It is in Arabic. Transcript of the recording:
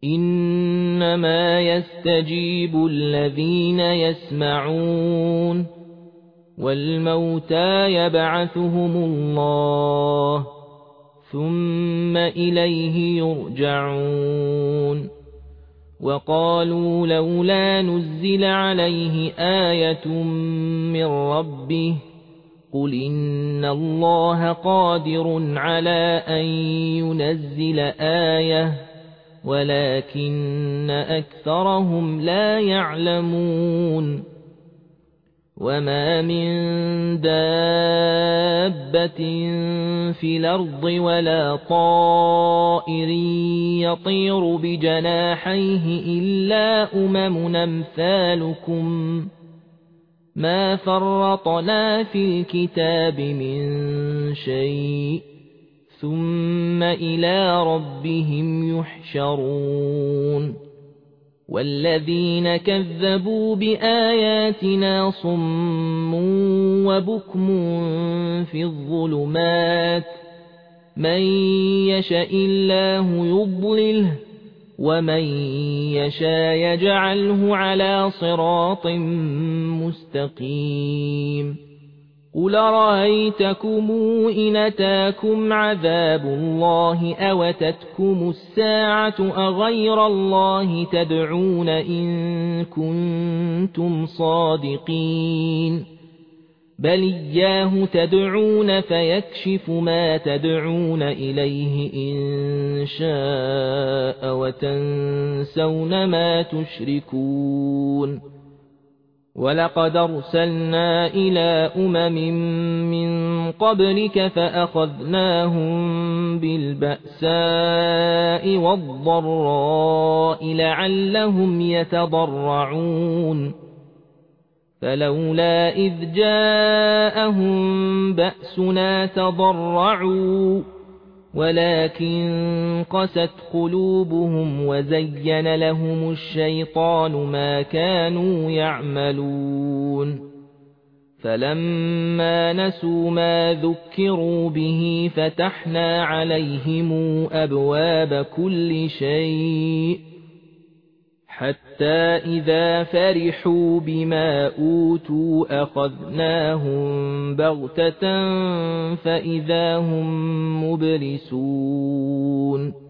إنما يستجيب الذين يسمعون والموتى يبعثهم الله ثم إليه يرجعون وقالوا لولا نزل عليه آية من ربه قل إن الله قادر على أن ينزل آية ولكن أكثرهم لا يعلمون وما من دابة في الأرض ولا طائر يطير بجناحيه إلا أمثالكم ما فرطنا في الكتاب من شيء ثم إلى ربهم يحشرون والذين كذبوا بآياتنا صم وبكم في الظلمات من يشاء الله يضلله ومن يشاء يجعله على صراط مستقيم قل رأيتكم إن أتاكم عذاب الله أوتتكم الساعة أغير الله تدعون إن كنتم صادقين بل إياه تدعون فيكشف ما تدعون إليه إن شاء وتنسون ما تشركون ولقد أرسلنا إلى من قبلك فأخذناهم بالبأساء والضراء لعلهم يتضرعون فلولا إذ جاءهم بأسنا تضرعوا ولكن قست قلوبهم وزين لهم الشيطان ما كانوا يعملون فلما نسوا ما ذكروا به فتحنا عليهم أبواب كل شيء حتى إذا فرحوا بما أوتوا أخذناهم بغتة فإذا هم مبلسون